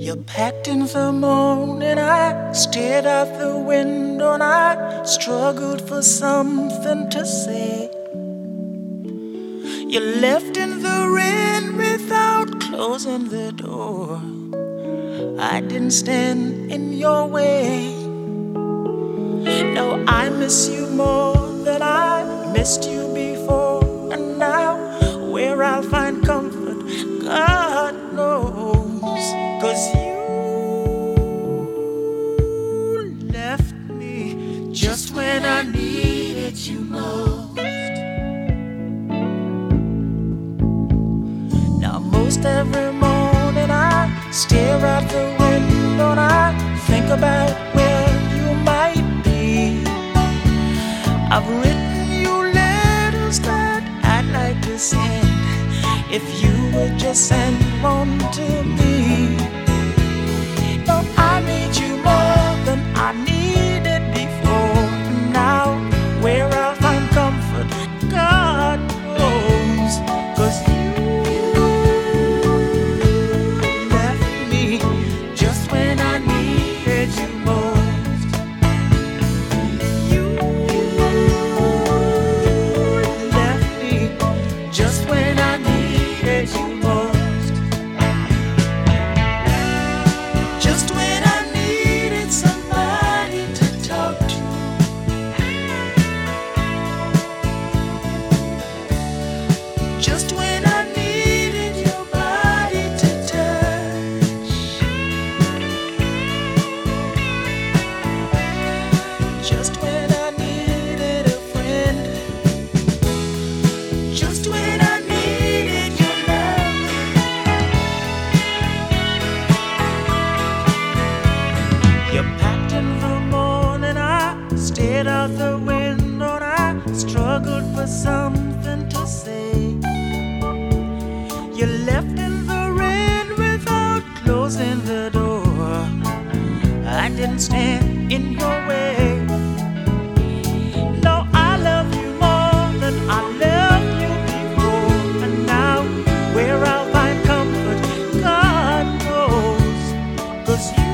You packed in the morning, I stared out the window and I struggled for something to say. You left in the rain without closing the door. I didn't stand in your way. No, I miss you more than I missed you before. And now, where I'll find comfort, God knows. 'Cause you left me just when I needed you most. Now, most every morning I stare out the window and I think about where you might be. I've written you letters that I'd like to send if you would just send one to me. No, I need you more than I needed before. Now, where I'll find comfort, God knows. 'Cause you left me just when I needed you most. You left me just when I needed you most. Just when I needed somebody to talk to. Just when I needed your body to touch. Just when I needed a friend. Just when I needed your love. You packed in the morning, I stared out the window and I struggled for something to say. You left in the rain without closing the door. I didn't stand in your way. No, I love you more than I loved you before. And now, where I'll find comfort, God knows. 'Cause you